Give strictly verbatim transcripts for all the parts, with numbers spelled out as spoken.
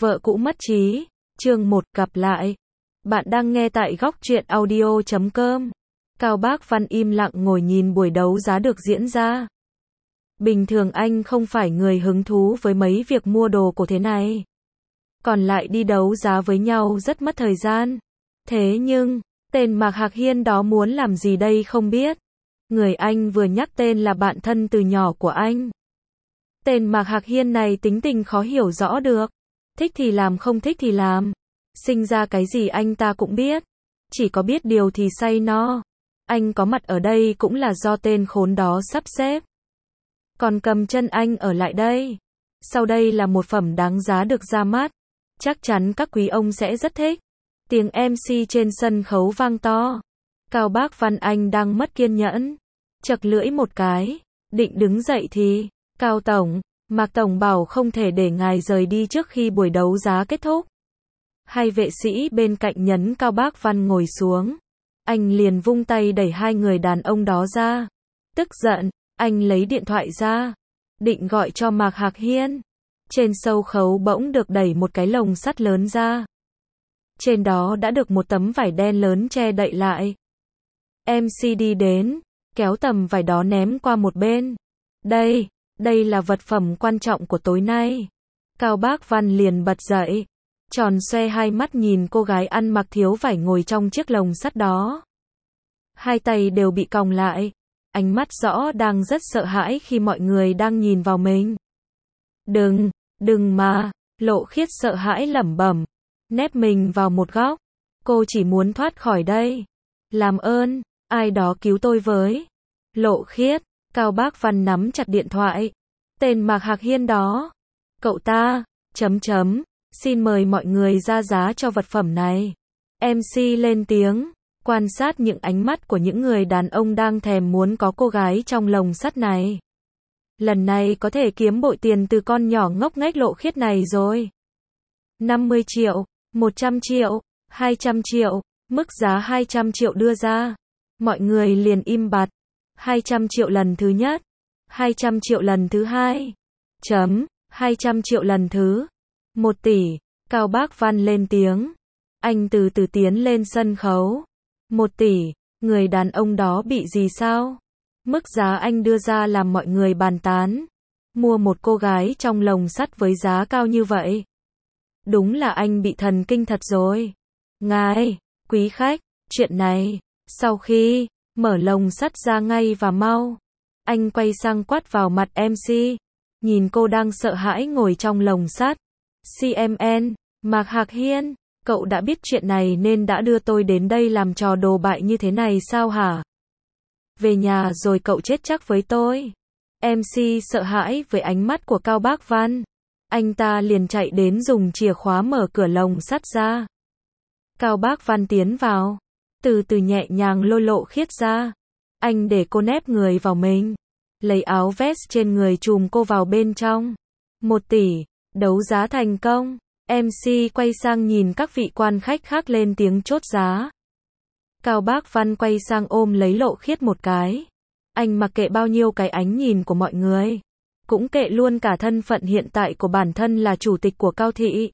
Vợ cũ mất trí, chương một gặp lại. Bạn đang nghe tại góc truyện audio chấm com. Cao Bác Văn im lặng ngồi nhìn buổi đấu giá được diễn ra. Bình thường anh không phải người hứng thú với mấy việc mua đồ cổ thế này. Còn lại đi đấu giá với nhau rất mất thời gian. Thế nhưng, tên Mạc Hạc Hiên đó muốn làm gì đây không biết. Người anh vừa nhắc tên là bạn thân từ nhỏ của anh. Tên Mạc Hạc Hiên này tính tình khó hiểu rõ được. Thích thì làm, không thích thì làm. Sinh ra cái gì anh ta cũng biết. Chỉ có biết điều thì say no. Anh có mặt ở đây cũng là do tên khốn đó sắp xếp. Còn cầm chân anh ở lại đây. Sau đây là một phẩm đáng giá được ra mắt. Chắc chắn các quý ông sẽ rất thích. Tiếng em xê trên sân khấu vang to. Cao Bác Văn Anh đang mất kiên nhẫn. Chật lưỡi một cái. Định đứng dậy thì, Cao Tổng, Mạc Tổng bảo không thể để ngài rời đi trước khi buổi đấu giá kết thúc. Hai vệ sĩ bên cạnh nhấn Cao Bác Văn ngồi xuống. Anh liền vung tay đẩy hai người đàn ông đó ra. Tức giận, anh lấy điện thoại ra. Định gọi cho Mạc Hạc Hiên. Trên sâu khấu bỗng được đẩy một cái lồng sắt lớn ra. Trên đó đã được một tấm vải đen lớn che đậy lại. em xê đi đến, kéo tấm vải đó ném qua một bên. Đây, đây là vật phẩm quan trọng của tối nay. Cao Bác Văn liền bật dậy. Tròn xoe hai mắt nhìn cô gái ăn mặc thiếu vải ngồi trong chiếc lồng sắt đó. Hai tay đều bị còng lại. Ánh mắt rõ đang rất sợ hãi khi mọi người đang nhìn vào mình. Đừng, đừng mà, Lộ Khiết sợ hãi lẩm bẩm. Nép mình vào một góc. Cô chỉ muốn thoát khỏi đây. Làm ơn, ai đó cứu tôi với. Lộ Khiết, Cao Bác Văn nắm chặt điện thoại. Tên Mạc Hạc Hiên đó. Cậu ta, chấm chấm, xin mời mọi người ra giá cho vật phẩm này. em xê lên tiếng, quan sát những ánh mắt của những người đàn ông đang thèm muốn có cô gái trong lồng sắt này. Lần này có thể kiếm bội tiền từ con nhỏ ngốc nghếch Lộ Khiết này rồi. năm mươi triệu, một trăm triệu, hai trăm triệu, mức giá hai trăm triệu đưa ra. Mọi người liền im bặt. hai trăm triệu lần thứ nhất, hai trăm triệu lần thứ hai, chấm, hai trăm triệu lần thứ một tỷ. Cao Bác Văn lên tiếng. Anh từ từ tiến lên sân khấu. Một tỷ, người đàn ông đó bị gì sao? Mức giá anh đưa ra làm mọi người bàn tán. Mua một cô gái trong lồng sắt với giá cao như vậy. Đúng là anh bị thần kinh thật rồi. Ngài, quý khách, chuyện này, sau khi mở lồng sắt ra ngay và mau. Anh quay sang quát vào mặt em xê. Nhìn cô đang sợ hãi ngồi trong lồng sắt. xê em en, Mạc Hạc Hiên, cậu đã biết chuyện này nên đã đưa tôi đến đây làm trò đồ bại như thế này sao hả? Về nhà rồi cậu chết chắc với tôi. em xê sợ hãi với ánh mắt của Cao Bác Văn. Anh ta liền chạy đến dùng chìa khóa mở cửa lồng sắt ra. Cao Bác Văn tiến vào. Từ từ nhẹ nhàng lôi Lộ Khiết ra. Anh để cô nép người vào mình. Lấy áo vest trên người trùm cô vào bên trong. Một tỷ, đấu giá thành công. em xê quay sang nhìn các vị quan khách khác lên tiếng chốt giá. Cao Bác Văn quay sang ôm lấy Lộ Khiết một cái. Anh mặc kệ bao nhiêu cái ánh nhìn của mọi người. Cũng kệ luôn cả thân phận hiện tại của bản thân là chủ tịch của Cao thị.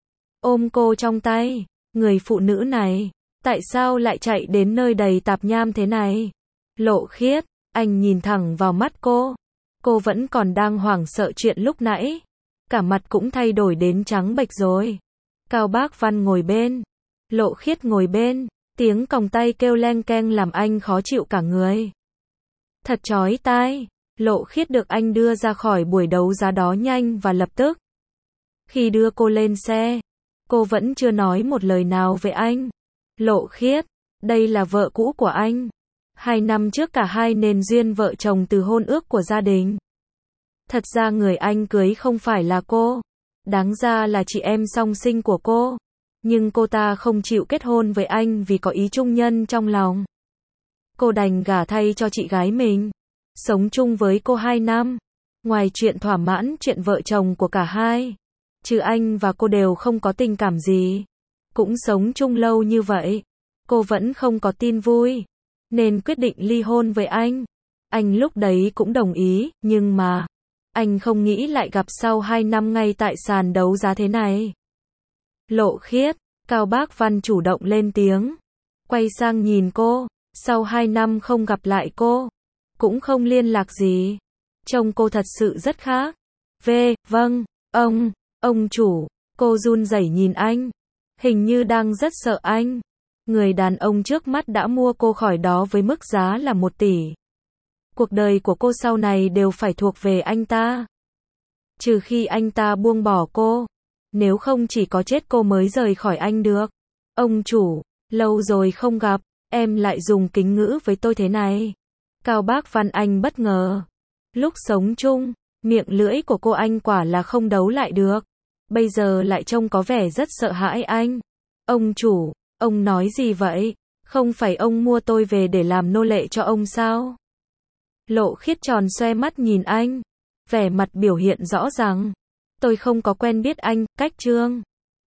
Ôm cô trong tay. Người phụ nữ này, tại sao lại chạy đến nơi đầy tạp nham thế này? Lộ Khiết, anh nhìn thẳng vào mắt cô. Cô vẫn còn đang hoảng sợ chuyện lúc nãy. Cả mặt cũng thay đổi đến trắng bệch rồi. Cao Bác Văn ngồi bên. Lộ Khiết ngồi bên. Tiếng còng tay kêu leng keng làm anh khó chịu cả người. Thật chói tai. Lộ Khiết được anh đưa ra khỏi buổi đấu giá đó nhanh và lập tức. Khi đưa cô lên xe, cô vẫn chưa nói một lời nào về anh. Lộ Khiết, đây là vợ cũ của anh. Hai năm trước cả hai nên duyên vợ chồng từ hôn ước của gia đình. Thật ra người anh cưới không phải là cô. Đáng ra là chị em song sinh của cô. Nhưng cô ta không chịu kết hôn với anh vì có ý chung nhân trong lòng. Cô đành gả thay cho chị gái mình. Sống chung với cô hai năm. Ngoài chuyện thỏa mãn chuyện vợ chồng của cả hai, chứ anh và cô đều không có tình cảm gì. Cũng sống chung lâu như vậy, cô vẫn không có tin vui. Nên quyết định ly hôn với anh. Anh lúc đấy cũng đồng ý, nhưng mà anh không nghĩ lại gặp sau hai năm ngay tại sàn đấu giá thế này. Lộ Khiết, Cao Bác Văn chủ động lên tiếng. Quay sang nhìn cô, sau hai năm không gặp lại cô, cũng không liên lạc gì. Trông cô thật sự rất khác. V, vâng, ông, ông chủ, cô run rẩy nhìn anh. Hình như đang rất sợ anh. Người đàn ông trước mắt đã mua cô khỏi đó với mức giá là một tỷ. Cuộc đời của cô sau này đều phải thuộc về anh ta. Trừ khi anh ta buông bỏ cô. Nếu không chỉ có chết cô mới rời khỏi anh được. Ông chủ, lâu rồi không gặp, em lại dùng kính ngữ với tôi thế này. Cao Bác Văn Anh bất ngờ. Lúc sống chung, miệng lưỡi của cô anh quả là không đấu lại được. Bây giờ lại trông có vẻ rất sợ hãi anh. Ông chủ, ông nói gì vậy? Không phải ông mua tôi về để làm nô lệ cho ông sao? Lộ Khiết tròn xoe mắt nhìn anh. Vẻ mặt biểu hiện rõ ràng. Tôi không có quen biết anh, Cách Trương.